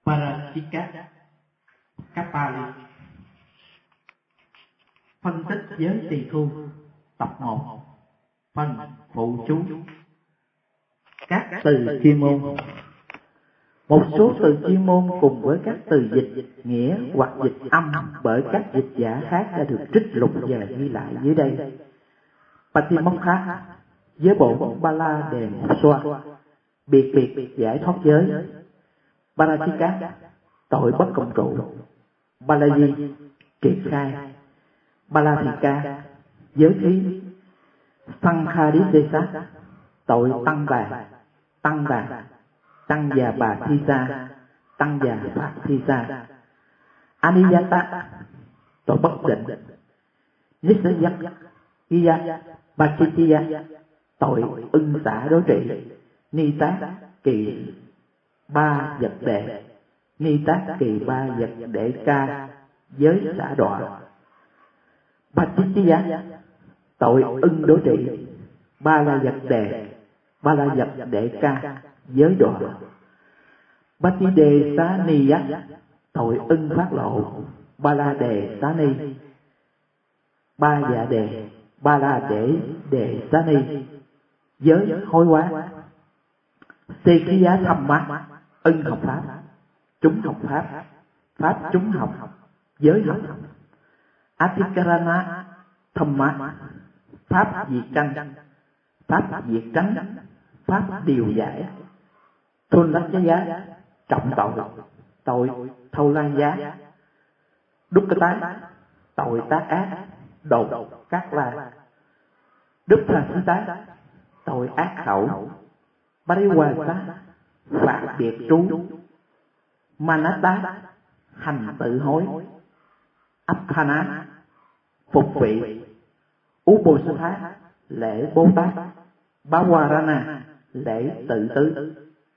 Parachika Kapali. Phân tích giới tỳ khu. Tập 1. Phần phụ chú. Các từ chuyên môn. Một số từ chuyên môn cùng với các từ dịch nghĩa hoặc dịch âm bởi các dịch giả khác đã được trích lục và ghi lại dưới đây. Patimokkha, giới bộ Ba La Đề Một Xoa, biệt biệt giải thoát giới. Parachika, tội bất cộng trụ. Balaji, triệt khai. Balasika, giới thí. Sankhadisesa, tội tăng bà, tăng bà, tăng già bà thi sa, tăng già pháp thi sa. Aniyata, tội bất định. Nisaya, Iya, Bachitiya, tội ưng xả đối trị. Ni tác kỳ ba vật đệ. Ni tác kỳ ba vật đệ ca, giới xả đọa. Bachitiya, tội ưng đối trị. Ba la vật đệ, ba la vật đệ ca, giới đọa. Bati đề xá ni yắc, tội ưng phát lộ. Ba la đề xá ni, ba dạ đề, ba la đề xá ni, giới hối hóa. Tê khí giá thâm mắt, ưng học pháp, chúng học pháp, pháp chúng học, giới học. Atikarana thâm mắt, pháp diệt tranh, pháp diệt tránh, pháp điều giải. Thôn lắc giá, trọng tội thâu lan giá. Đúc cái tái, tội tác ác, đột cát la. Đức thà sư tá, tội ác khẩu. Pariwasa, phạt biệt trú. Manata, hành tự hối. Apana, phục vị. Ubosatha, lễ Bồ Tát. Bawarana, lễ tự tứ.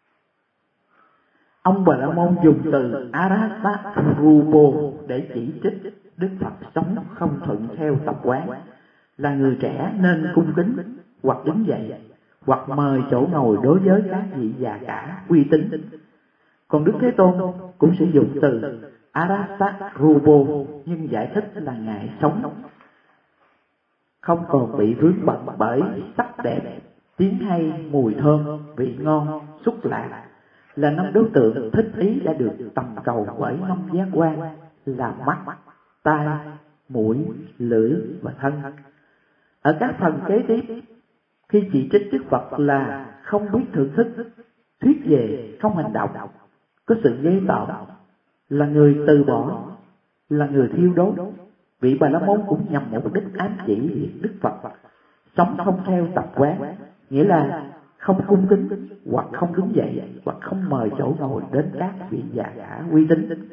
Ông Bà La Môn dùng từ Arahata Rupo để chỉ trích Đức Phật sống không thuận theo tập quán, là người trẻ nên cung kính hoặc đứng dậy hoặc mời chỗ ngồi đối với các vị già cả uy tín. Còn Đức Thế Tôn cũng sử dụng từ Arahata Rupo nhưng giải thích là Ngài sống không còn bị vướng bận bởi sắc đẹp, tiếng hay, mùi thơm, vị ngon, xúc lạc, là năm đối tượng thích ý đã được tầm cầu bởi năm giác quan là mắt, tai, mũi, lưỡi và thân. Ở các phần kế tiếp, khi chỉ trích Đức Phật là không biết thưởng thức, thuyết về không hành động, có sự ghê tởm, là người từ bỏ, là người thiêu đốt, vị Bà La Môn cũng nhằm mục đích ám chỉ việc Đức Phật sống không theo tập quán, nghĩa là không cung kính hoặc không đứng dậy hoặc không mời chỗ ngồi đến các vị già cả uy tín.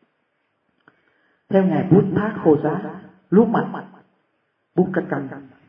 Theo ngài Bút Thác Khô Xá, lúa mạch Bukakam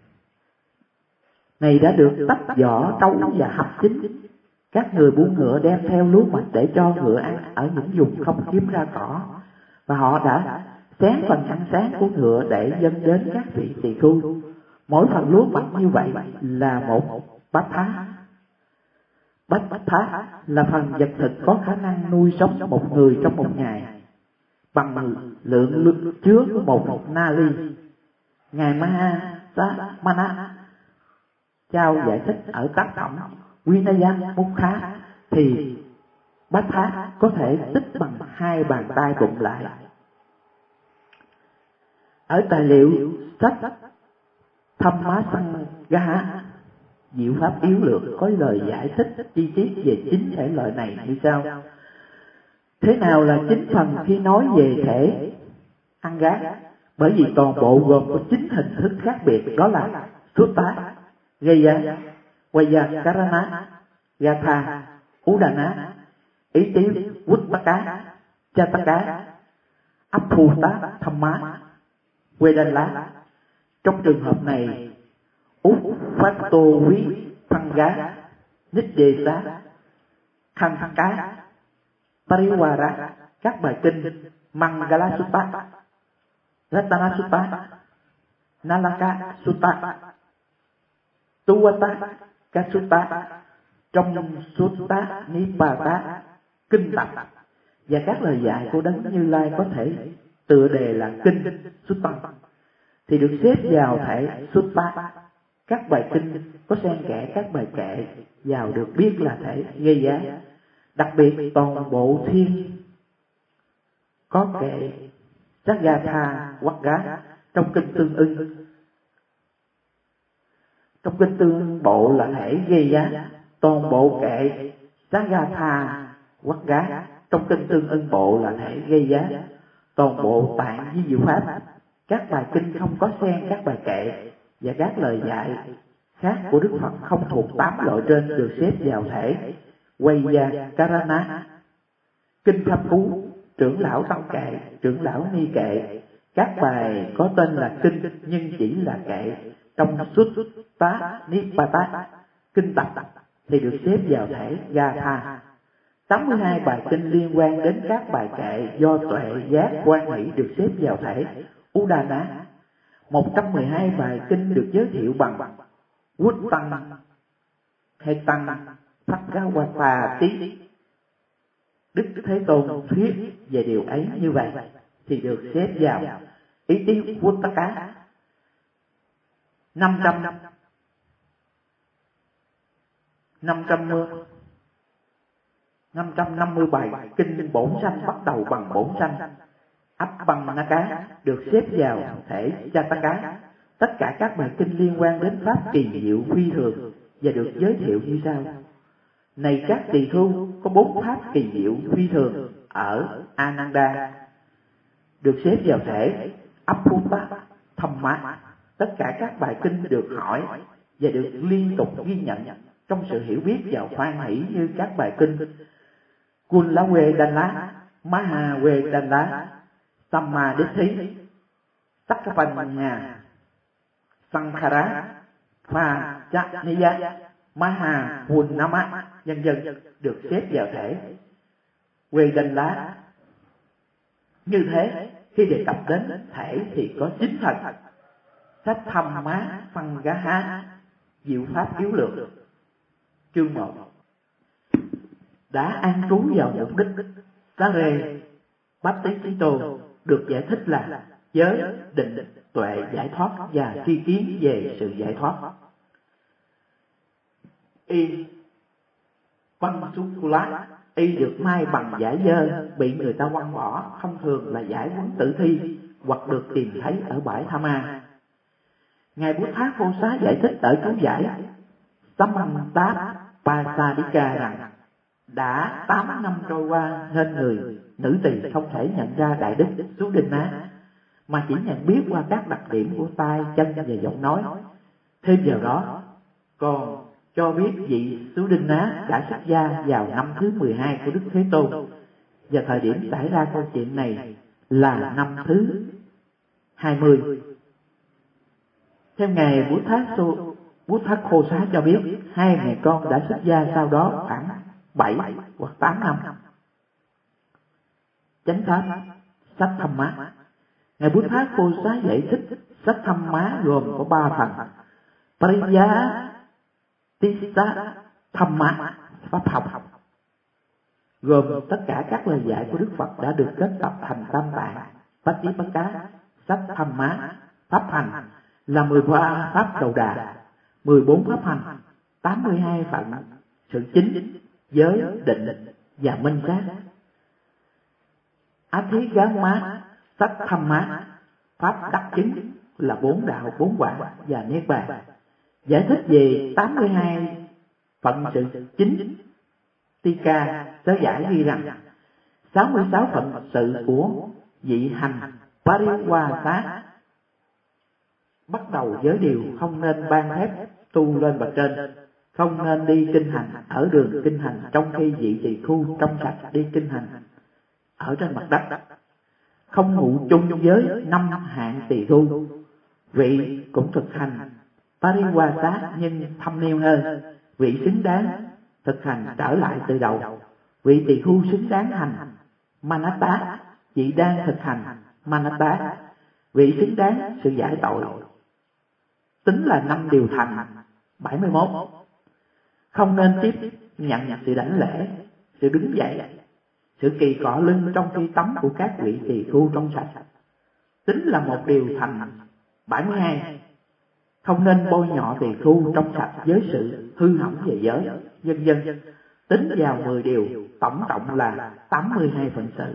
này đã được tách vỏ trấu và hấp chín. Các người buôn ngựa đem theo lúa mạch để cho ngựa ăn ở những vùng không kiếm ra cỏ, và họ đã xén phần ăn sáng của ngựa để dâng đến các vị tỳ khu. Mỗi phần lúa mạch như vậy là một bát thá. Bát thá là phần vật thực có khả năng nuôi sống một người trong một ngày, bằng lượng chứa của một na ly. Ngài Mana Chao giải thích ở tác phẩm Vinaya Mukha thì bát thá có thể tích bằng 2 bàn tay bụng lại. Ở tài liệu sách Thammasangha, Diệu Pháp Yếu Lược có lời giải thích chi tiết về chính thể loại này như sau. Thế nào là chính phần khi nói về thể ăn gác? Bởi vì toàn bộ gồm có 9 hình thức khác biệt, đó là Sutta, Gaya, Vayakarana, Gatha, Udana, Ý Tiếu, Vuttaka, Chataka, Aphuta, Thamma, Vedana. Trong trường hợp này, Uppato Vi Phanga, Nidesa, Khankaka, Pariwara, các bài kinh Mangala Sutta, Ratana Sutta, Nalaka Sutta, Tuwata Kasutta, trong Sutta Nipata, kinh tập và các lời dạy của Đấng Như Lai có thể tựa đề là kinh Sutta thì được xếp vào thể Sutta. Các bài kinh có xen kẽ các bài kệ vào được biết là thể gây giá. Đặc biệt toàn bộ thiên có kệ Sagatha Vagga trong kinh tương ưng. Trong kinh tương bộ là thể gây giá. Toàn bộ kệ Sagatha Vagga trong kinh tương ưng bộ là thể gây giá. Toàn bộ tạng di diệu pháp, các bài kinh không có xen các bài kệ và các lời dạy khác của Đức Phật không thuộc 8 loại trên được xếp vào thể Vaiyakarana. Kinh Pháp Cú, trưởng lão Tăng Kệ, trưởng lão Ni Kệ, các bài có tên là kinh nhưng chỉ là kệ trong Sutta Nipata, kinh tập thì được xếp vào thể Gatha. 82 bài kinh liên quan đến các bài kệ do tuệ giác quan hỷ được xếp vào thể Udana. 112 bài kinh được giới thiệu bằng Quốc Tăng hay Tăng Bhagavata Tí. Đức Thế Tôn thuyết về điều ấy như vậy thì được xếp vào ý tiếng Vuttaka. 550 bài kinh bổn sanh bắt đầu bằng bổn sanh Appannaka được xếp vào thể Jataka. Tất cả các bài kinh liên quan đến pháp kỳ diệu phi thường và được giới thiệu như sau: Này các tỳ khưu, có 4 pháp kỳ diệu phi thường ở Ananda được xếp vào thể Apputta Thamma. Tất cả các bài kinh được hỏi và được liên tục ghi nhận trong sự hiểu biết và hoan hỷ như các bài kinh Kulavedana, Mahavedana, Sammaditthi, Sakkapanya, Sankhara, Phajaniya, Mahapunama, nhân dân được xếp vào thể Vedana. Như thế, khi đề cập đến thể thì có 9 phần: Sách Thăm Má Phân Gá Há, diệu pháp yếu lược. Chương 1. Đã an trú vào mục đích. Sare Bhattacharya được giải thích là giới, định, tuệ, giải thoát và tri kiến về sự giải thoát. Y Pansukula, y được may bằng vải dơ, bị người ta quăng bỏ, thông thường là vải quấn tử thi, hoặc được tìm thấy ở bãi Tha Ma. Ngài Bút Thát Vô Xá giải thích ở chú giải Samantap Pasadika rằng đã 8 năm trôi qua nên người nữ tỳ không thể nhận ra Đại Đức Sudina, mà chỉ nhận biết qua các đặc điểm của tai, chân và giọng nói. Thêm vào đó, còn cho biết vị Sudina đã xuất gia vào năm thứ 12 của Đức Thế Tôn, và thời điểm xảy ra câu chuyện này là năm thứ 20. Theo Ngài Bút Thát Khô Xá cho biết, 2 mẹ con đã xuất gia sau đó khoảng 7 hoặc 8 năm. Chánh pháp Sách Thăm Má. Ngài Bút Thát Khô Xá giải thích Sách Thăm Má gồm có 3 phần: Pariya Tissa Thăm Má, pháp học, gồm tất cả các lời dạy của Đức Phật đã được kết tập thành Tam Tạng. Patipaka Sách Thăm Má, pháp hành là 13 pháp đầu đà, 14 pháp hành, 82 phận sự chính, giới, định và minh sát. Athigama Sách Thăm Má, pháp đắc chứng là 4 đạo, 4 quả và niết bàn. Giải thích về 82 phận sự chính, Tika sớ giải ghi rằng 66 phận sự của vị hành Pariwasa bắt đầu với điều không nên ban phép tu lên bậc trên, không nên đi kinh hành ở đường kinh hành, trong khi vị tỳ khưu trong sạch đi kinh hành ở trên mặt đất, không ngụ chung với 5 hạng tỳ khưu. Vị cũng thực hành Pariwasa nhưng thâm niên hơn. Vị xứng đáng thực hành trở lại từ đầu. Vị tỳ khưu xứng đáng hành Manatta, vị đang thực hành Manatta. Vị xứng đáng sự giải tội, tính là 5 điều thành 71. Không nên tiếp nhận sự đảnh lễ, sự đứng dậy, sự kỳ cọ lưng trong khi tắm của các vị tỳ khưu trong sạch tính là một điều thành 72. Không nên bôi nhọ tỳ khưu trong sạch với sự hư hỏng về giới, vân vân. Tính vào 10 điều, tổng cộng là 82 phần sự.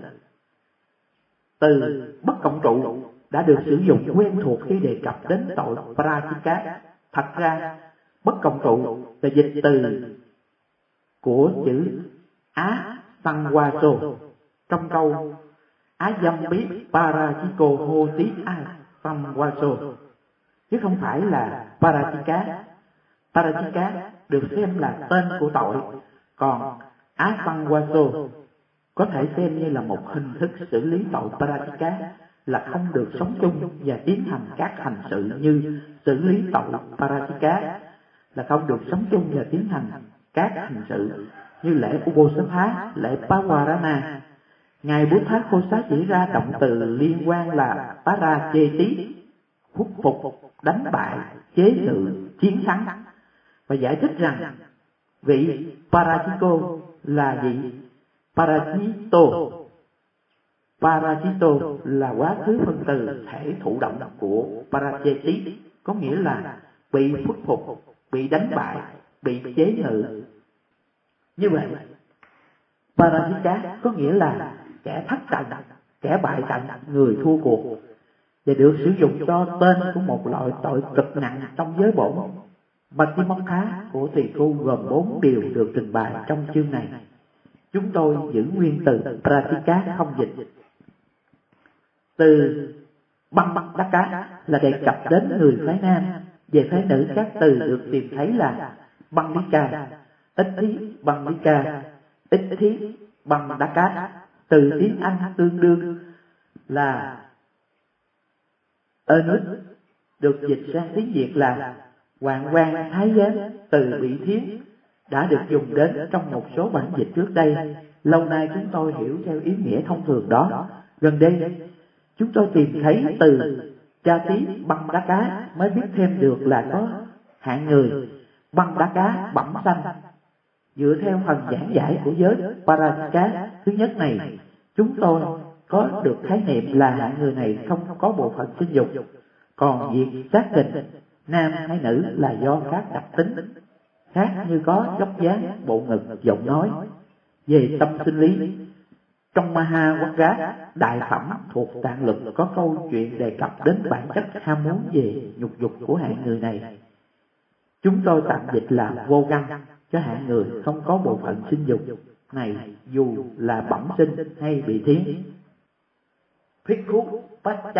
Từ bất cộng trụ đã được sử dụng quen thuộc khi đề cập đến tội Pratika. Thật ra, bất cộng trụ là dịch từ của chữ Á Sangwaso trong câu Á dâm biết Parachiko hô tí Á Sangwaso, chứ không phải là Paratika. Paratika được xem là tên của tội, còn Á Sangwaso có thể xem như là một hình thức xử lý tội Paratika, là không được sống chung và tiến hành các hành sự như xử lý tội Paratika, là không được sống chung và tiến hành các hành sự như lễ Uposatha, lễ Pawarana. Ngài Bút Thát Khô Xá chỉ ra động từ liên quan là Paracheti, khuất phục, đánh bại, chế ngự, chiến thắng, và giải thích rằng vị Parachiko là gì? Parachito là quá khứ phân từ thể thụ động của Paracheti, có nghĩa là bị khuất phục, bị đánh bại, bị chế ngự. Như vậy, Parachita có nghĩa là kẻ thất trận, kẻ bại trận, người thua cuộc, và được sử dụng cho tên của một loại tội cực nặng trong giới bổn. Patimokkha của tỳ khưu gồm 4 điều được trình bày trong chương này. Chúng tôi giữ nguyên từ Pratika không dịch. Từ Bandaka là đề cập đến người phái nam, về phái nữ các từ được tìm thấy là Bandika, Iththi Bandika, Iththi Bandaka. Từ tiếng Anh tương đương là Ernest được dịch sang tiếng Việt là Hoàng quan Thái giám. Từ Bị Thiến đã được dùng đến trong một số bản dịch trước đây. Lâu nay chúng tôi hiểu theo ý nghĩa thông thường đó. Gần đây chúng tôi tìm thấy từ Cha Tí Băng Đá Cá mới biết thêm được là có hạng người băng đá cá bẩm sanh. Dựa theo phần giảng giải của giới Parachika thứ nhất này, chúng tôi có được khái niệm là hạng người này không có bộ phận sinh dục, còn việc xác định nam hay nữ là do các đặc tính khác như có dốc dáng, bộ ngực, giọng nói. Về tâm sinh lý, trong Mahawagga đại phẩm thuộc Tạng Lực có câu chuyện đề cập đến bản chất ham muốn về nhục dục của hạng người này. Chúng tôi tạm dịch là vô căn cho hạng người không có bộ phận sinh dục này, dù là bẩm sinh hay bị thiến. Bhikkhu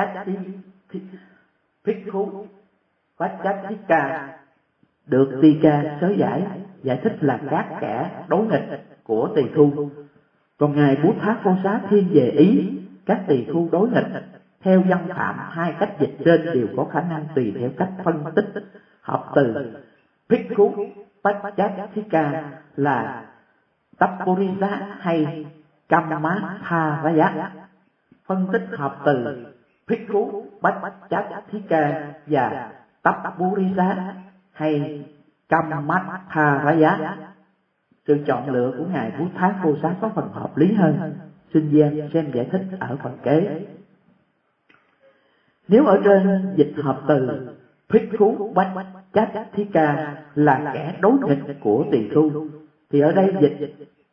Pacchattika được Tika sớ giải thích là các kẻ đối nghịch của tỳ khưu. Còn ngài Bút Thát Khô Xá thiên về ý các tỳ khưu đối nghịch. Theo văn phạm, hai cách dịch trên đều có khả năng tùy theo cách phân tích hợp từ. Bhikkhu Pacchattika là Tappurisa hay Kammatharaya. Phân tích hợp từ Bhikkhu Pacchattika và Tappurisa hay Kammatharaya. Sự chọn lựa của ngài Bút Thát Khô Xá có phần hợp lý hơn. Xin Giang xem giải thích ở phần kế. Nếu ở trên dịch hợp từ Bhikkhu Pacchattika là kẻ đối nghịch của tỳ khưu, thì ở đây dịch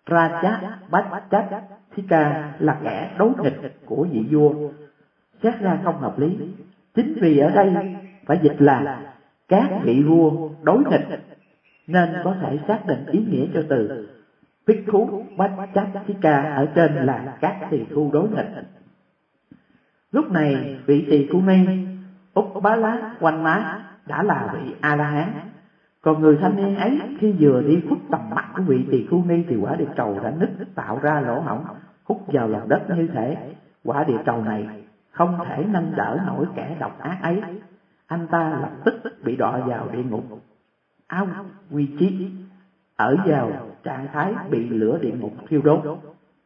Pacchattika là kẻ đối nghịch của vị vua, xét ra không hợp lý. Chính vì ở đây phải dịch là các vị vua đối nghịch, nên có thể xác định ý nghĩa cho từ Bhikkhu Pacchattika ở trên là các tỳ khưu đối nghịch. Lúc này vị tỳ khưu ni Uppala Quanh Má đã là vị A-la-hán. Còn người thanh niên ấy khi vừa đi khuất tầm mắt của vị tỳ khưu ni thì quả địa trầu đã nứt tạo ra lỗ hổng hút vào lòng đất như thể quả địa trầu này không thể nâng đỡ nổi kẻ độc ác ấy. Anh ta lập tức bị đọa vào địa ngục Áo Quy Chí, ở vào trạng thái bị lửa địa ngục thiêu đốt.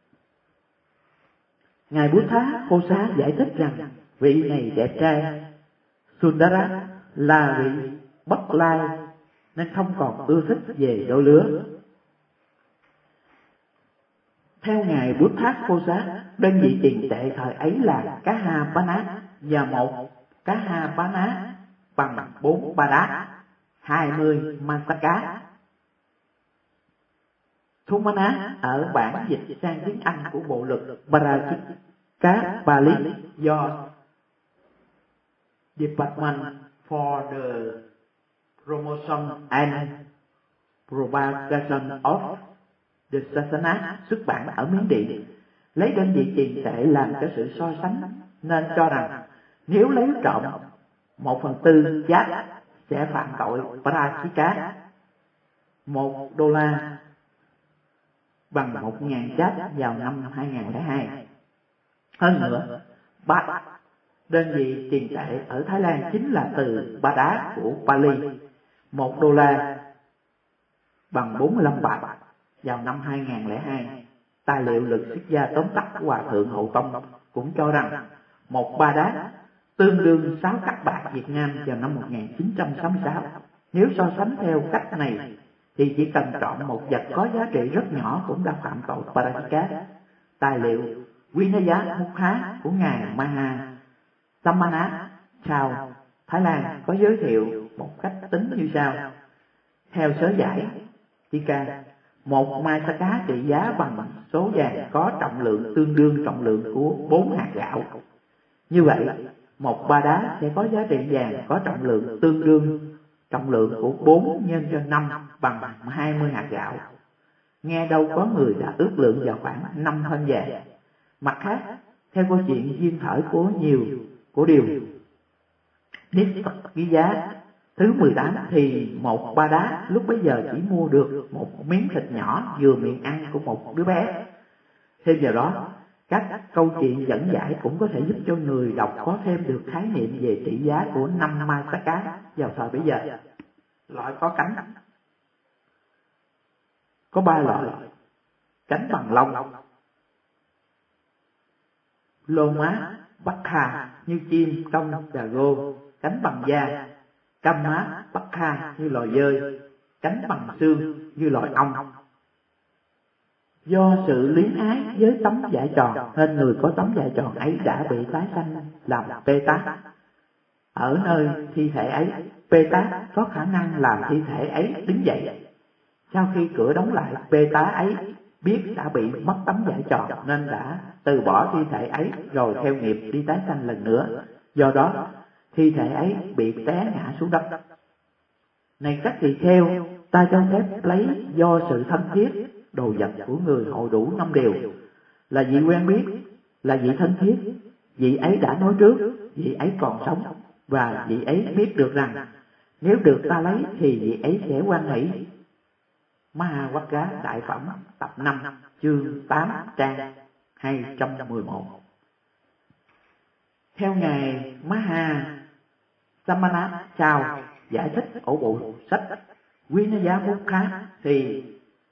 Ngài Bút Thát Khô Xá giải thích rằng vị này đẹp trai Sundara là vị bất lai nên không còn ưa thích về đôi lứa. Theo ngài Buddha Khosa, đơn vị tiền tệ thời ấy là Kaha-Bana và một Kaha-Bana bằng 4 ba đá, 20 Masaka. Thumana ở bản dịch sang tiếng Anh của bộ luật Parajika Pali do Department for the Promotion and Propagation of the Sasana xuất bản ở Miến Điện, lấy đơn vị tiền tệ làm cái sự so sánh, nên cho rằng nếu lấy trộm 1/4 giá sẽ phạm tội Parajika. $1 bằng 1.000 chát vào năm 2002. Hơn nữa, bát, đơn vị tiền tệ ở Thái Lan chính là từ ba đá của Pali. $1 bằng 45 bạc vào năm 2002. Tài liệu lực xuất gia tóm tắt của Hòa thượng Hậu Tông cũng cho rằng một ba đá tương đương 6 cắt bạc Việt Nam vào năm 1966. Nếu so sánh theo cách này thì chỉ cần trộm một vật có giá trị rất nhỏ cũng đã phạm tội Parajika. Tài liệu Vinaya Mukha của ngài Maha Samana Chao, Thái Lan có giới thiệu một cách tính như sau. Theo sớ giải Tika, một Masaka trị giá bằng số vàng có trọng lượng tương đương trọng lượng của 4 hạt gạo. Như vậy, một ba đá sẽ có giá trị vàng có trọng lượng tương đương trọng lượng của 4 nhân cho 5 bằng 20 hạt gạo. Nghe đâu có người đã ước lượng vào khoảng 5 thân vàng. Mặt khác, theo câu chuyện duyên khởi của điều Niết Phật ký giá thứ 18 thì một ba đá lúc bấy giờ chỉ mua được một miếng thịt nhỏ vừa miệng ăn của một đứa bé. Thêm vào đó, các câu chuyện dẫn giải cũng có thể giúp cho người đọc có thêm được khái niệm về trị giá của 5 Masaka vào thời bấy giờ. Loại có cánh có 3 loại: cánh bằng lông, lô má, bắc hà như chim, công và gô; cánh bằng da, cam má, bắc hà như loài dơi; cánh bằng xương như loài ong. Do sự luyến ái với tấm vải tròn nên người có tấm vải tròn ấy đã bị tái sanh làm Pê Tát. Ở nơi thi thể ấy, Pê Tát có khả năng làm thi thể ấy đứng dậy. Sau khi cửa đóng lại, Pê Tát ấy biết đã bị mất tấm vải tròn nên đã từ bỏ thi thể ấy rồi theo nghiệp đi tái sanh lần nữa. Do đó, thi thể ấy bị té ngã xuống đất. Này các tỳ kheo, ta cho phép lấy do sự thân thiết đồ vật của người hội đủ 5 điều: là vị quen biết, là vị thân thiết, vị ấy đã nói trước, vị ấy còn sống, và vị ấy biết được rằng nếu được ta lấy thì vị ấy sẽ hoan hỷ. Mahawagga Đại Phẩm tập 5 chương 8 trang 211. Theo ngài Maha Samana Chao giải thích ở bộ sách Vinaya Mukha thì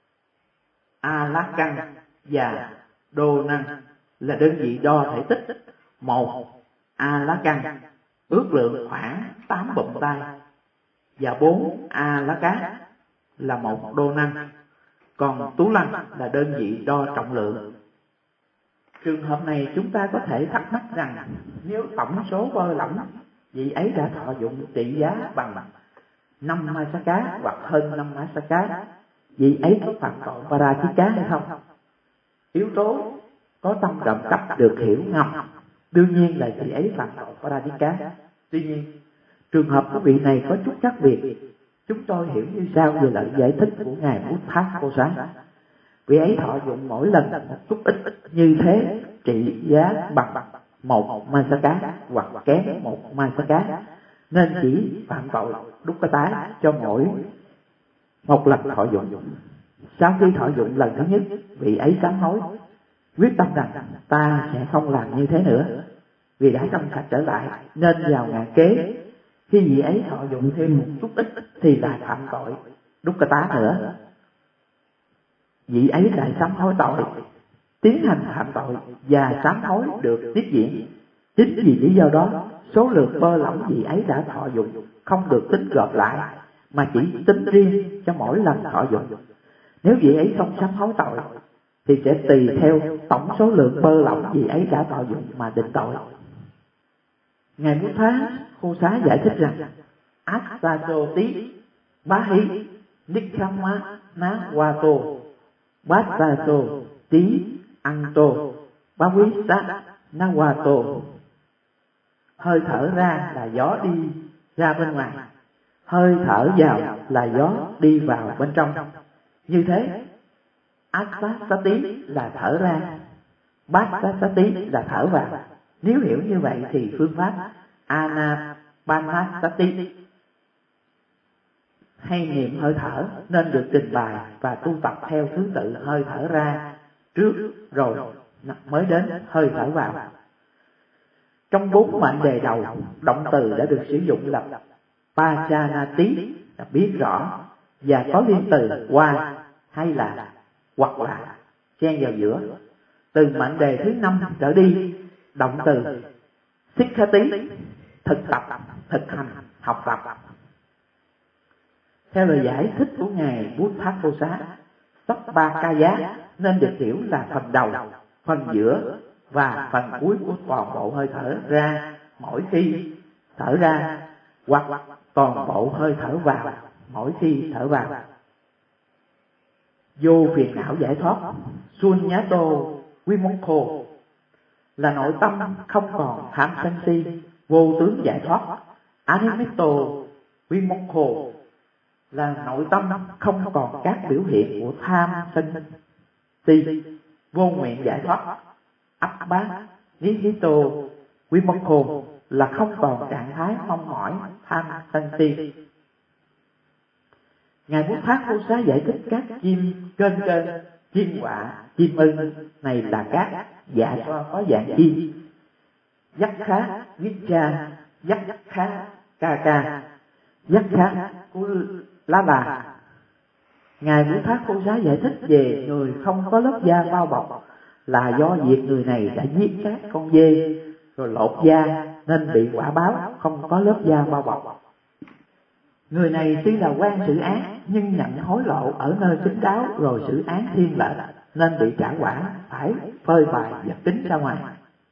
Alakan và Đô Năng là đơn vị đo thể tích. Một Alakan ước lượng khoảng 8 bụm tay và 4 Alaka là 1 đô năng, còn tú lăng là đơn vị đo trọng lượng. Trường hợp này chúng ta có thể thắc mắc rằng nếu tổng số bơ lỏng vị ấy đã thọ dụng trị giá bằng 5 Masaka hoặc hơn 5 Masaka, vị ấy có phạm tội Parajika hay không? Yếu tố có tâm trọng cấp được hiểu ngầm, đương nhiên là vị ấy phạm tội Parajika. Tuy nhiên, trường hợp của vị này có chút khác biệt. Chúng tôi hiểu như sau về lời giải thích của ngài Buddha Khosa. Vị ấy thọ dụng mỗi lần một chút ít như thế trị giá bằng 1 Masaka hoặc kém 1 Masaka, nên chỉ phạm tội Dukkata cho mỗi một lần thọ dụng. Sau khi thọ dụng lần thứ nhất, vị ấy sám hối, quyết tâm rằng ta sẽ không làm như thế nữa. Vì đã trong sạch trở lại, nên vào ngày kế, khi vị ấy thọ dụng thêm một chút ít thì lại phạm tội Dukkata nữa. Vị ấy lại sám hối tội, tiến hành phạm tội và sám hối được tiếp diễn. Chính vì lý do đó, số lượng bơ lỏng vị ấy đã thọ dụng không được tính gộp lại, mà chỉ tính riêng cho mỗi lần thọ dụng. Nếu vị ấy không sám hối tội thì sẽ tùy theo tổng số lượng bơ lỏng vị ấy đã thọ dụng mà định tội. Ngài Buddha Khô Xá giải thích rằng Asatoti Bahi Nikkhamma Na Wato Vasato Tí Anto Bhavisa Na Wato. Hơi thở ra là gió đi ra bên ngoài, hơi thở vào là gió đi vào bên trong. Như thế, Asasati là thở ra, Vasasati là thở vào. Nếu hiểu như vậy thì phương pháp Anapanasati hay niệm hơi thở nên được trình bày và tu tập theo thứ tự hơi thở ra trước rồi mới đến hơi thở vào. Trong 4 mệnh đề đầu, động từ đã được sử dụng là Pachanati là biết rõ và có liên từ qua hay là hoặc là xen vào giữa. Từ mệnh đề thứ 5 trở đi, động từ Sikkati thực tập, thực hành, học tập. Theo lời giải thích của Ngài Buddhakosa, Sappakaya nên được hiểu là phần đầu, phần giữa và phần cuối của toàn bộ hơi thở ra mỗi khi thở ra, hoặc toàn bộ hơi thở vào mỗi khi thở vào. Vô phiền não giải thoát, Sunnyato Vimokho là nội tâm không còn tham sân si, vô tướng giải thoát. Animito Vimokho là nội tâm không còn các biểu hiện của tham sân si, vô nguyện giải thoát. Abba Nihito Vimokho là không còn trạng thái mong mỏi tham sân si. Ngài Buddhakosa giải thích các chim kên kên, chim quạ, chim ưng này là các dạ xoa có dạng chim. Giác khá, viết cha, giác khá, ca ca, giác khá, lá bà. Ngài Buddhakosa giải thích về người không có lớp da bao bọc là do việc người này đã giết các con dê rồi lột da nên bị quả báo không có lớp da bao bọc. Người này tuy là quan xử án nhưng nhận hối lộ ở nơi chính đáo rồi xử án thiên lệch nên bị trả quả phải phơi bày vật tính ra ngoài.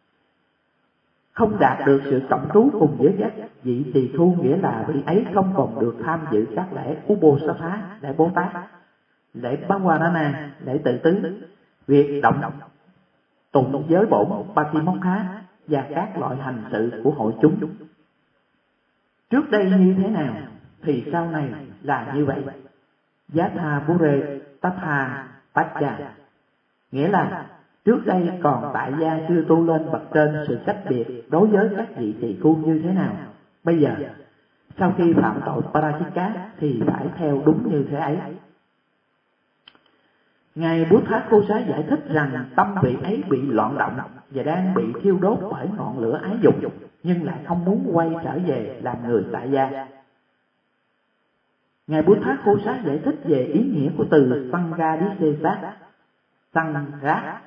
Không đạt được sự cộng trú cùng với các vị tỳ khu nghĩa là vị ấy không còn được tham dự các lễ Uposatha, lễ Bồ Tát, lễ Bhavanana, lễ tự tứ, việc động tụng giới bổn Patimokkha và các loại hành sự của hội chúng. Trước đây như thế nào thì sau này là như vậy. Yatha Pure Tatha Pacha nghĩa là trước đây còn tại gia chưa tu lên bậc trên sự cách biệt đối với các vị tỳ khu như thế nào, bây giờ sau khi phạm tội Parajika thì phải theo đúng như thế ấy. Ngài Buddhakosa giải thích rằng tâm vị ấy bị loạn động và đang bị thiêu đốt bởi ngọn lửa ái dục, nhưng lại không muốn quay trở về làm người tại gia. Ngài Buddhakosa giải thích về ý nghĩa của từ Sanghadisesa, Sangha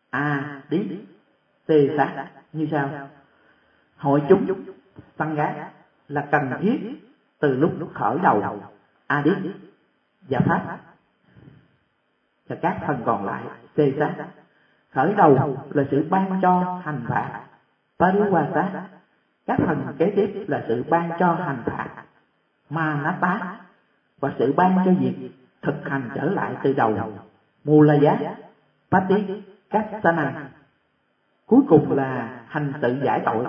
Adisesa như sau: hội chúng Sangha là cần thiết từ lúc khởi đầu, Adis và Pháp và các phần còn lại Sesa. Khởi đầu là sự ban cho hành phạt, Pariwasa. Các phần kế tiếp là sự ban cho hành phạt, Manata, và sự ban cho việc thực hành trở lại từ đầu, Mulaya, Pati, Kassana. Cuối cùng là hành sự giải tội,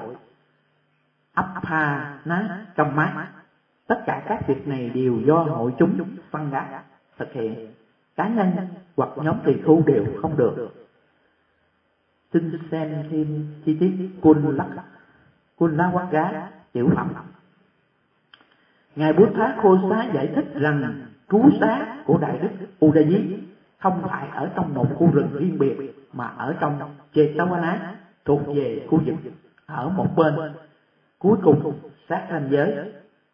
Appana Kamma. Tất cả các việc này đều do hội chúng Sangha thực hiện, cá nhân hoặc nhóm tỳ khu đều không được. Xin xem thêm chi tiết Kullawagga tiểu phẩm. Ngài Buddhakosa giải thích rằng trú xá của Đại Đức Udayi không phải ở trong một khu rừng riêng biệt mà ở trong Jetavana thuộc về khu vực ở một bên cuối cùng sát ranh giới.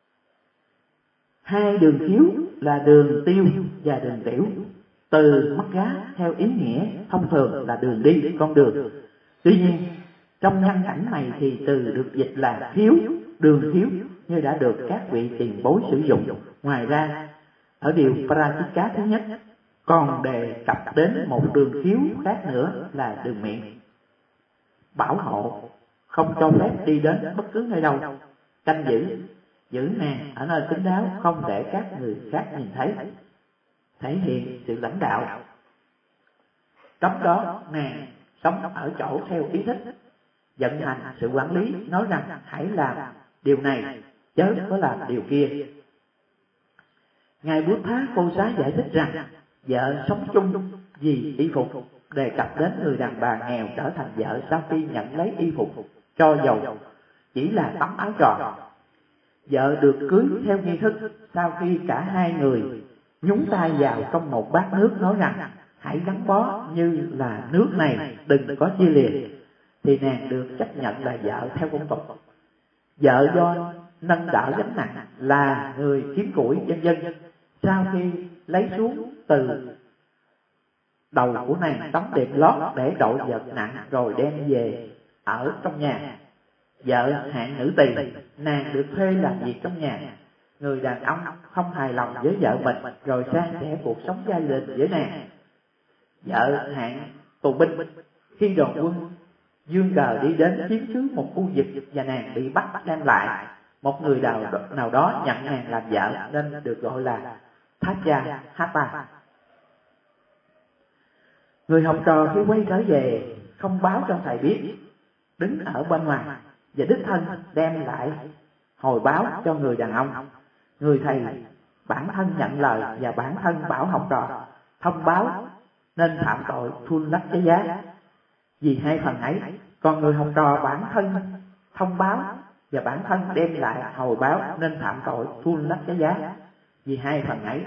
Hai đường khiếu là đường tiêu và đường tiểu. Từ mắt gá theo ý nghĩa thông thường là đường đi, con đường. Tuy nhiên trong nhân cảnh này thì từ được dịch là khiếu, đường khiếu như đã được các vị tiền bối sử dụng. Ngoài ra ở điều Parajika thứ nhất còn đề cập đến một đường khiếu khác nữa là đường miệng. Bảo hộ, không cho phép đi đến bất cứ nơi đâu, canh giữ nàng ở nơi kín đáo, không để các người khác nhìn thấy, thể hiện sự lãnh đạo. Trong đó nàng sống ở chỗ theo ý thích, vận hành sự quản lý, nói rằng hãy làm điều này, chớ có làm điều kia. Ngài Buddha Cô Xá giải thích rằng vợ sống chung vì y phục, đề cập đến người đàn bà nghèo trở thành vợ sau khi nhận lấy y phục cho dầu chỉ là tấm áo tròn. Vợ được cưới theo nghi thức sau khi cả hai người nhúng tay vào trong một bát nước, nói rằng hãy gắn bó như là nước này, đừng có chia lìa, thì nàng được chấp nhận là vợ theo phong tục. Vợ do nâng đỡ gánh nặng, là người kiếm củi vân vân, sau khi lấy xuống từ đầu của nàng tấm đệm lót để đội vật nặng rồi đem về ở trong nhà. Vợ hạng nữ tỳ, nàng được thuê làm việc trong nhà. Người đàn ông không hài lòng với vợ mình rồi san sẻ cuộc sống gia đình với nàng. Vợ hạng tù binh, khi đoàn quân dương cờ đi đến chiếm cứ một khu vực và nàng bị bắt đem lại, một người nào đó nhận nàng làm vợ nên được gọi là Thaja Hata. Người học trò khi quay trở về không báo cho thầy biết, đứng ở bên ngoài và đích thân đem lại hồi báo cho người đàn ông. Người thầy bản thân nhận lời và bản thân bảo học trò thông báo nên phạm tội thun lắc cái giá vì hai phần ấy. Còn người học trò bản thân thông báo và bản thân đem lại hồi báo nên phạm tội thun lắc cái giá vì hai phần ấy.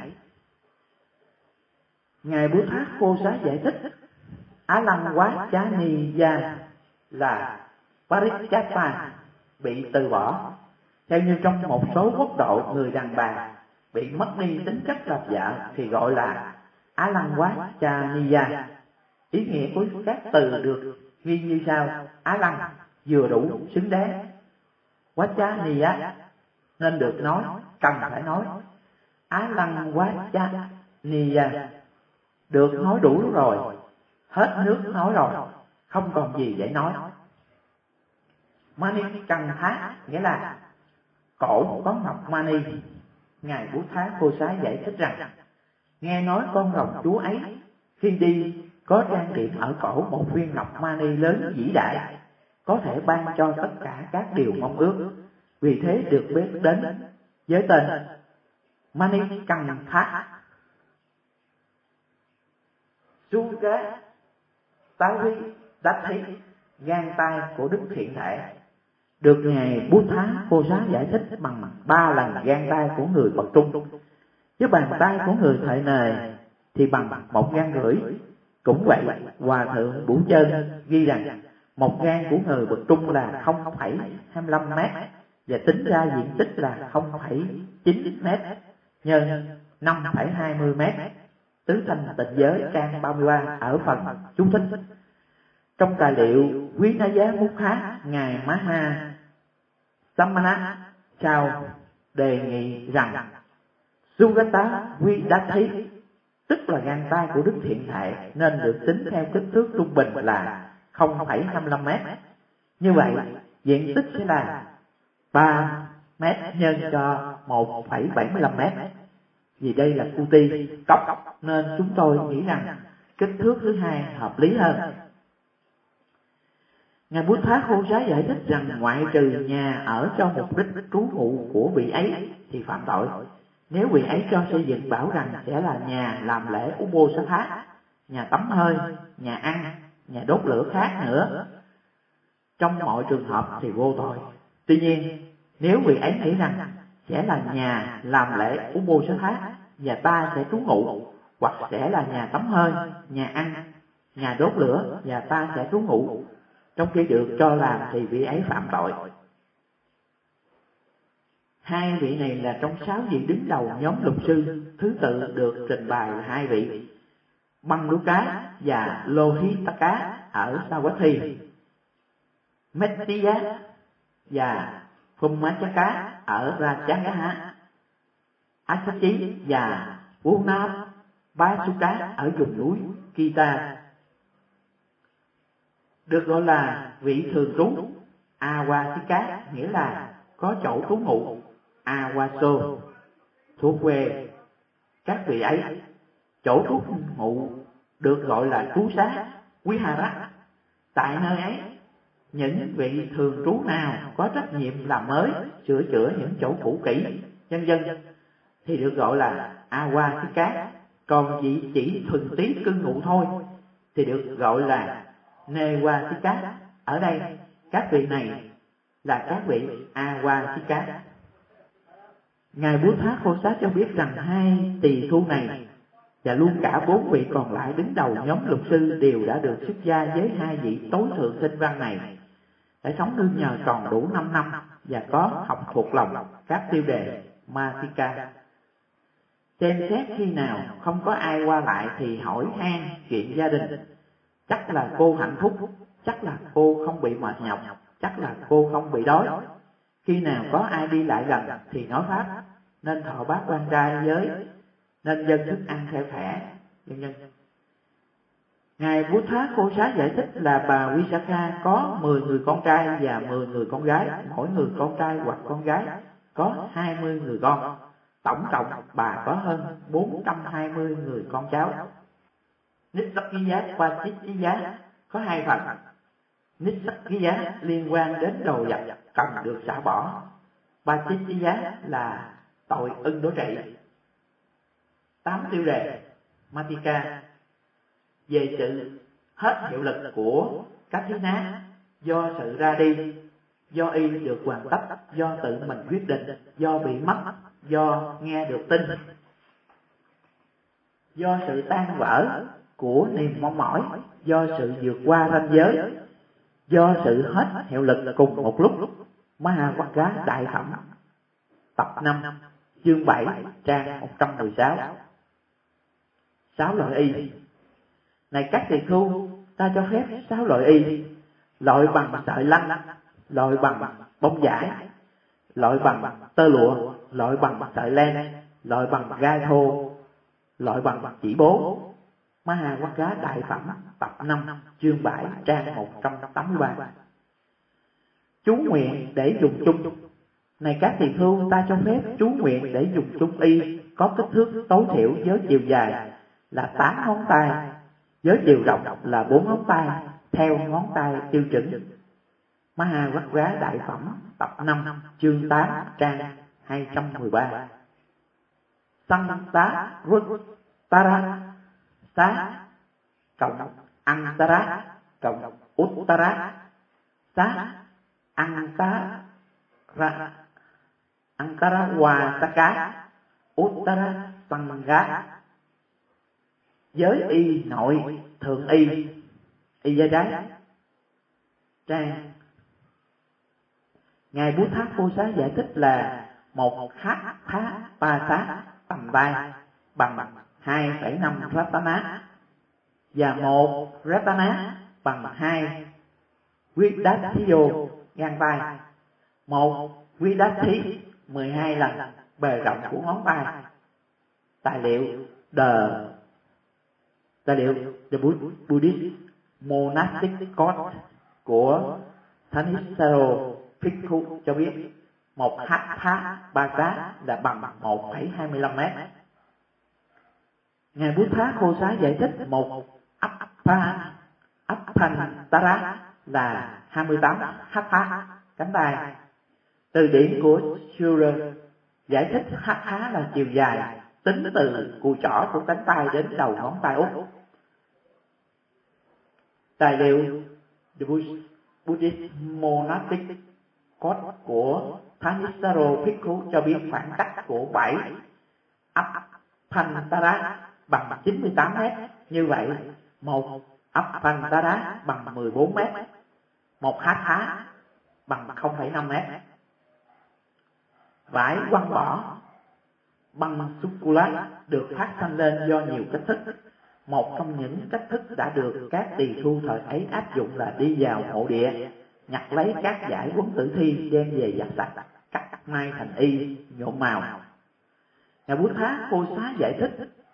Ngài Buddha Cô Xá giải thích Á Lăng Quá Chá Ni Gia là Parichapa, bị từ bỏ. Theo như trong một số quốc độ, người đàn bà bị mất đi tính chất làm vợ thì gọi là Á Lăng Quá Chá Ni Gia. Ý nghĩa của các từ được ghi như sau: Á Lăng vừa đủ, xứng đáng. Quá Chá Ni Gia nên được nói, cần phải nói. Á Lăng Quá Chá Ni Gia được nói đủ rồi, hết nước nói rồi, không còn gì để nói. Mani Căng Thá nghĩa là cổ có ngọc mani. Ngài Buddha Cô Xá giải thích rằng nghe nói con rồng chúa ấy khi đi có trang điểm ở cổ một viên ngọc mani lớn vĩ đại, có thể ban cho tất cả các điều mong ước, vì thế được biết đến với tên Mani Căng Thá. Suga Tavi đã thấy gan tay của Đức Thiện Thể, được Ngài Buddha Cô Xá giải thích bằng 3 lần gan tay của người bậc trung. Với bàn tay của người thợ nề thì bằng 1,5 gan. Cũng vậy, Hòa Thượng Bủ Chơn ghi rằng một gan của người bậc trung là 0,25 mét và tính ra diện tích là 0,9 mét nhân 5,20 mét. Tứ Thanh Tịnh Giới trang 33 ở phần chú thích. Trong tài liệu Quý Ná Giá Mút Khá, Ngài Maha Samana Chao đề nghị rằng Sugata Vidathi, tức là gan tay của Đức Thiện Thể, nên được tính theo kích thước trung bình là 0,25 mét. Như vậy, diện tích sẽ là 3 mét nhân cho 1,75 mét. Vì đây là Kuti cốc nên chúng tôi nghĩ rằng kích thước thứ hai hợp lý hơn. Ngài Buddha Cô Xá giải thích rằng ngoại trừ nhà ở cho mục đích trú ngụ của vị ấy thì phạm tội. Nếu vị ấy cho xây dựng bảo rằng sẽ là nhà làm lễ Ubosatha, nhà tắm hơi, nhà ăn, nhà đốt lửa khác nữa, trong mọi trường hợp thì vô tội. Tuy nhiên, nếu vị ấy nghĩ rằng sẽ là nhà làm lễ Ubosatha và ta sẽ trú ngụ, hoặc sẽ là nhà tắm hơi, nhà ăn, nhà đốt lửa và ta sẽ trú ngụ, trong khi được cho làm thì vị ấy phạm tội. Hai vị này là trong 6 vị đứng đầu nhóm lục sư, thứ tự được trình bày là 2 vị, Băng và Lohitaka ở Savatthi, Mettiya và Phumachaka ở Rajagaha, Asachi và Punam Basuka ở vùng núi Kita, được gọi là vị thường trú. Awasika nghĩa là có chỗ trú ngụ. Awaso thuộc về các vị ấy. Chỗ trú ngụ được gọi là trú xá Vihara. Tại nơi ấy, những vị thường trú nào có trách nhiệm làm mới, sửa chữa những chỗ cũ kỹ, vân vân thì được gọi là Awasika. Còn vị chỉ thuần túy cư ngụ thôi thì được gọi là Newasika. Ở đây các vị này là các vị Awasika. Ngài Buddha Khô Sát cho biết rằng hai tỳ khu này và luôn cả 4 vị còn lại đứng đầu nhóm luật sư đều đã được xuất gia với hai vị tối thượng sinh văn này, đã sống nương nhờ tròn đủ 5 năm và có học thuộc lòng các tiêu đề Matika. Xem xét khi nào không có ai qua lại thì hỏi han chuyện gia đình. Chắc là cô hạnh phúc, chắc là cô không bị mệt nhọc, chắc là cô không bị đói. Khi nào có ai đi lại gần thì nói pháp, nên thọ bát quan trai giới, nên dân thức ăn theo thẻ, vân vân. Ngài Buddha Khô Sát giải thích là bà Visakha có 10 người con trai và 10 người con gái, mỗi người con trai hoặc con gái có 20 người con. Tổng cộng bà có hơn 420 người con cháu. Nissakkiya và Pachittiya có hai phần. Nissakkiya liên quan đến đồ vật cần được xả bỏ. Pachittiya là tội ưng đối trị. 8 tiêu đề Matika về sự hết hiệu lực của các thí ná, do sự ra đi, do y được hoàn tất, do tự mình quyết định, do bị mất, do nghe được tin, do sự tan vỡ của niềm mong mỏi, do sự vượt qua ranh giới, do sự hết hiệu lực cùng một lúc. Mahavaga Đại Phẩm tập 5 chương 7 trang 116. 6 loại y. Này các tỳ khưu, ta cho phép 6 loại y: loại bằng sợi lanh, loại bằng bông vải, loại bằng tơ lụa, loại bằng sợi len, loại bằng gai thô, loại bằng chỉ bố. Mahavaga Đại Phẩm tập 5 chương 7 trang 183. Chú nguyện để dùng chung. Này các tỳ khưu, ta cho phép chú nguyện để dùng chung y có kích thước tối thiểu với chiều dài là 8 ngón tay, với chiều rộng là 4 ngón tay, theo ngón tay tiêu chuẩn. Mahavaga Đại Phẩm tập 5 chương 8 trang 213. Santa Ruttara Xá cộng Antara cộng Uttara. Xá Antara Wasaka, Uttara Sangha. Giới y nội thượng y, y da trái. Trang Ngài Buddha Khô Sát giải thích là một hát thá ba sát tầm tay bằng 2,5 ratana và một ratana bằng 2 Vidathiyo ngang tay, một Vidathi 12 lần bề rộng của ngón tay. Tài liệu The Buddhist Monastic Code của Thanissaro Phikku cho biết một hatha ba sát là bằng 1,25 mét. Ngài Buddha Khô Sát giải thích một Apantara là 28 hatha cánh tay. Từ điển của Sura giải thích hatha là chiều dài tính từ cùi trỏ của cánh tay đến đầu ngón tay út. Tài liệu The Buddhist Monastic Code của Thanissaro Phikku cho biết khoảng cách của 7 Apantara bằng 98 mét. Như vậy, một Apantara bằng 14 mét, một hatha bằng 0,5 mét. Vải quăng bỏ bằng sukula được phát sinh lên do nhiều cách thức. Một trong những cách thức đã được các tỳ khưu thời ấy áp dụng là đi vào mộ địa, nhặt lấy các giải quấn tử thi đem về giặt sạch, cắt may thành y, nhuộm màu. Ngài Buddha Khô Sát giải thích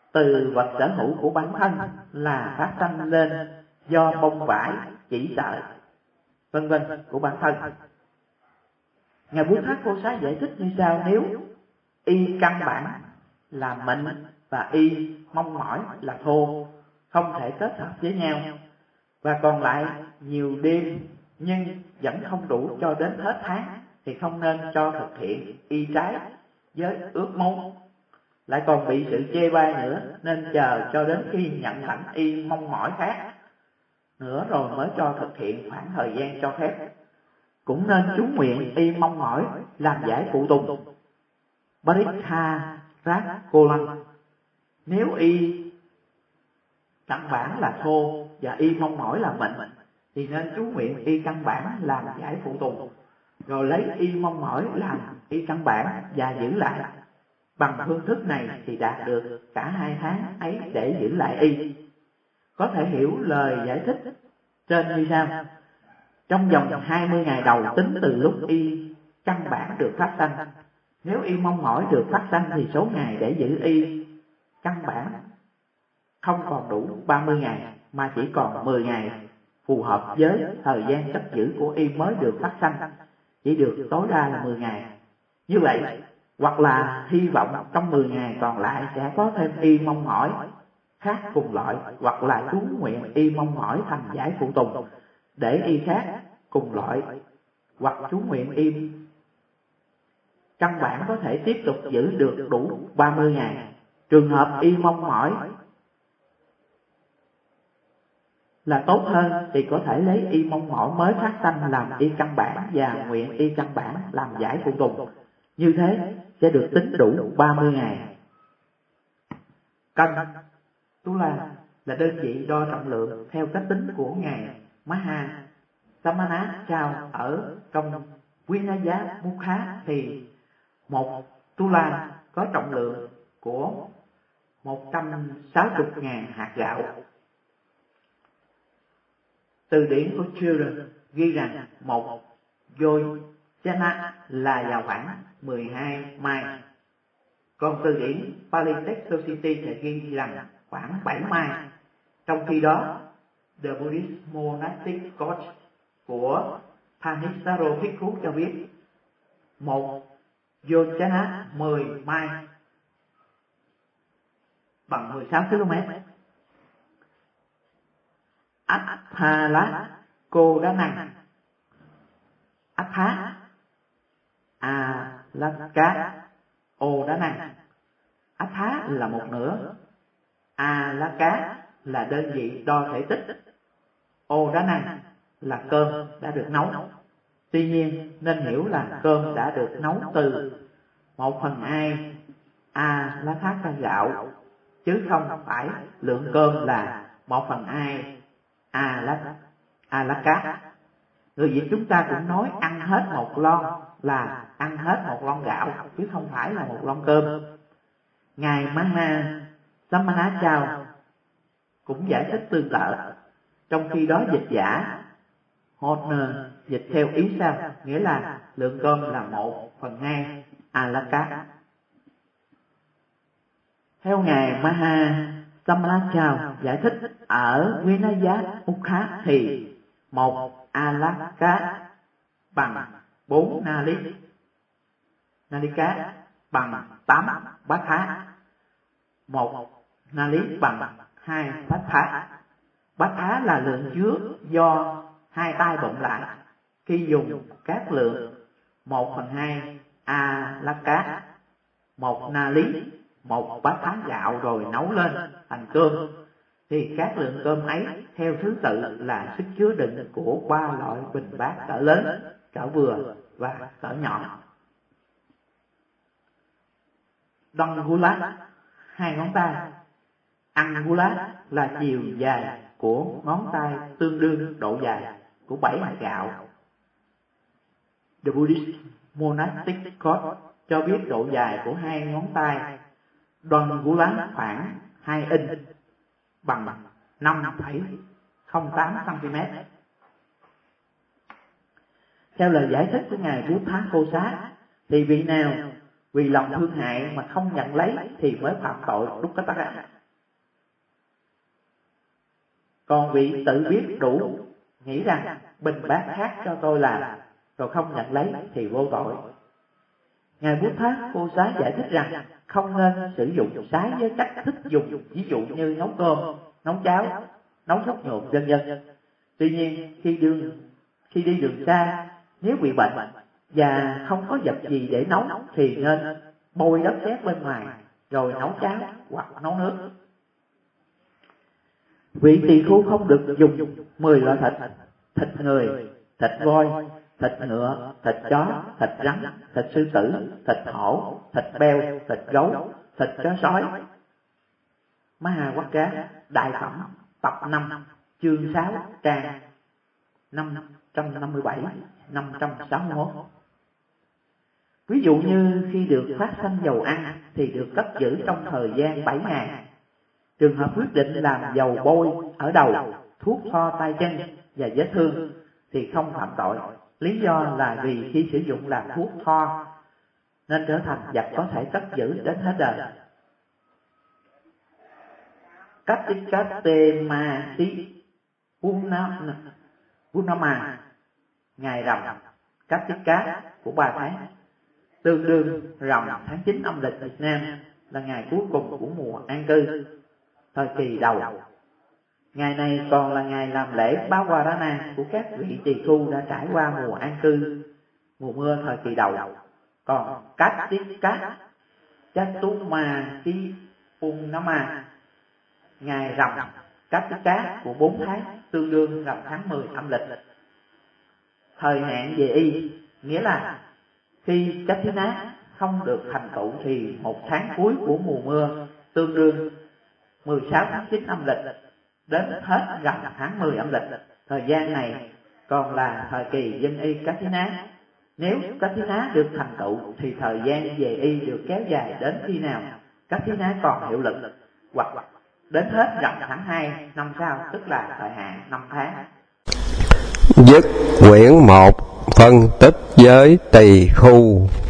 từ vật sở hữu của bản thân là phát sanh lên do bông vải, chỉ sợi, vân vân của bản thân. Ngài Buddhachosa giải thích như sau: nếu y căn bản là mịn và y mong mỏi là thô, không thể kết hợp với nhau, và còn lại nhiều đêm nhưng vẫn không đủ cho đến hết tháng, thì không nên cho thực hiện y trái với ước muốn, lại còn bị sự chê bai nữa, nên chờ cho đến khi nhận lãnh y mong mỏi khác nữa rồi mới cho thực hiện khoảng thời gian cho phép. Cũng nên chú nguyện y mong mỏi làm giải phụ tùng Parikha Rát Cô Lăng. Nếu y căn bản là thô và y mong mỏi là mịn, thì nên chú nguyện y căn bản làm giải phụ tùng, rồi lấy y mong mỏi làm y căn bản và giữ lại. Bằng phương thức này thì đạt được cả hai tháng ấy để giữ lại y. Có thể hiểu lời giải thích trên như sau: trong vòng 20 ngày đầu tính từ lúc y căn bản được phát sanh, nếu y mong mỏi được phát sanh thì số ngày để giữ y căn bản không còn đủ 30 ngày mà chỉ còn 10 ngày, phù hợp với thời gian cất giữ của y mới được phát sanh, chỉ được tối đa là 10 ngày. Như vậy, hoặc là hy vọng trong 10 ngày còn lại sẽ có thêm y mong mỏi khác cùng loại, hoặc là chú nguyện y mong mỏi thành giải phụ tùng để y khác cùng loại, hoặc chú nguyện y căn bản có thể tiếp tục giữ được đủ 30 ngày. Trường hợp y mong mỏi là tốt hơn thì có thể lấy y mong mỏi mới phát sanh làm y căn bản và nguyện y căn bản làm giải phụ tùng. Như thế sẽ được tính đủ 30 ngày. Cân Tula là đơn vị đo trọng lượng theo cách tính của ngài Maha Samana Chao ở trong Vinaya Mukha, thì một Tula có trọng lượng của 160.000 hạt gạo. Từ điển của Children ghi rằng một Yojana là vào khoảng 12 mai. Còn từ điển Pali Text Society thì ghi rằng khoảng 7 mai. Trong khi đó, The Buddhist Monastic Code của Thanissaro Bhikkhu cho biết một Yojana 10 mai bằng 16 km. Athala Cô Đá Năng Atha Alaka Ô Đá Năng. Atha là một nửa, Alaka là đơn vị đo thể tích, Ô Đá Năng là cơm đã được nấu. Tuy nhiên nên hiểu là cơm đã được nấu từ 1/2 Alaka gạo, chứ không phải lượng cơm là 1/2 Alaka. Người Việt chúng ta cũng nói ăn hết một lon là ăn hết một lon gạo, chứ không phải là một lon cơm. Ngài Maha Samana Chao cũng giải thích tương tự. Trong khi đó dịch giả Horner dịch theo ý sao, nghĩa là lượng cơm là 1/2 Alaka. Theo ngài Maha Samana Chao giải thích ở Vinaya Mukha thì một Alaka bằng 4 nali, nalika bằng 8 bát thá, một nali bằng 2 bát thá. Bát thá là lượng chứa do hai tay bụng lại khi dùng các lượng 1/2 Alaka, một nali, một bát thá gạo rồi nấu lên thành cơm, thì các lượng cơm ấy theo thứ tự là sức chứa đựng của 3 loại bình bát cỡ lớn, cỡ vừa và cỡ nhỏ. Dangula, 2 ngón tay. Angula là chiều dài của ngón tay tương đương độ dài của 7 hạt gạo. The Buddhist Monastic Code cho biết độ dài của 2 ngón tay Dangula khoảng 2 inch bằng 5,08 cm. Theo lời giải thích của ngài Buddhachosa thì vị nào vì lòng thương hại mà không nhận lấy thì mới phạm tội Dukkhattara. Còn vị tự biết đủ, nghĩ rằng bình bát khác cho tôi làm, rồi không nhận lấy thì vô tội. Ngài Buddha Cô Xá giải thích rằng không nên sử dụng sái với cách thích dùng, ví dụ như nấu cơm, nấu cháo, nấu thuốc nhuộm vân vân. Tuy nhiên khi đi đường xa, nếu bị bệnh và không có vật gì để nấu thì nên bôi đất sét bên ngoài rồi nấu cháo hoặc nấu nước. Vị tỳ khưu không được dùng 10 loại thịt: thịt người, thịt voi, thịt ngựa, thịt chó, thịt rắn, thịt sư tử, thịt hổ, thịt beo, thịt gấu, thịt chó sói. Mahāvajja Đại Phẩm tập 5 chương 6 trang 557-561. Ví dụ như khi được phát sanh dầu ăn thì được cất giữ trong thời gian 7 ngày. Trường hợp quyết định làm dầu bôi ở đầu, thuốc thoa tay chân và vết thương thì không phạm tội. Lý do là vì khi sử dụng làm thuốc thoa nên trở thành vật có thể cất giữ đến hết đời. Katikate Purnama, ngày rằm Katika của 3 tháng, tương đương rằm tháng 9 âm lịch Việt Nam, là ngày cuối cùng của mùa an cư, thời kỳ đầu. Ngày này còn là ngày làm lễ Bawarana của các vị tỳ khưu đã trải qua mùa an cư, mùa mưa thời kỳ đầu. Còn Katika Chatumati Purnama, ngày rằm Katika của 4 tháng, tương đương rằm tháng 10 âm lịch. Thời hạn về y nghĩa là khi Katina không được thành tựu thì 1 tháng cuối của mùa mưa, tương đương 16 tháng 9 âm lịch đến hết rằm tháng 10 âm lịch. Thời gian này còn là thời kỳ dân y Katina. Nếu Katina được thành tựu thì thời gian về y được kéo dài đến khi nào Katina còn hiệu lực, hoặc đến hết rằm tháng 2 năm sau, tức là thời hạn 5 tháng. Dứt quyển 1. Phân tích giới tỳ khưu.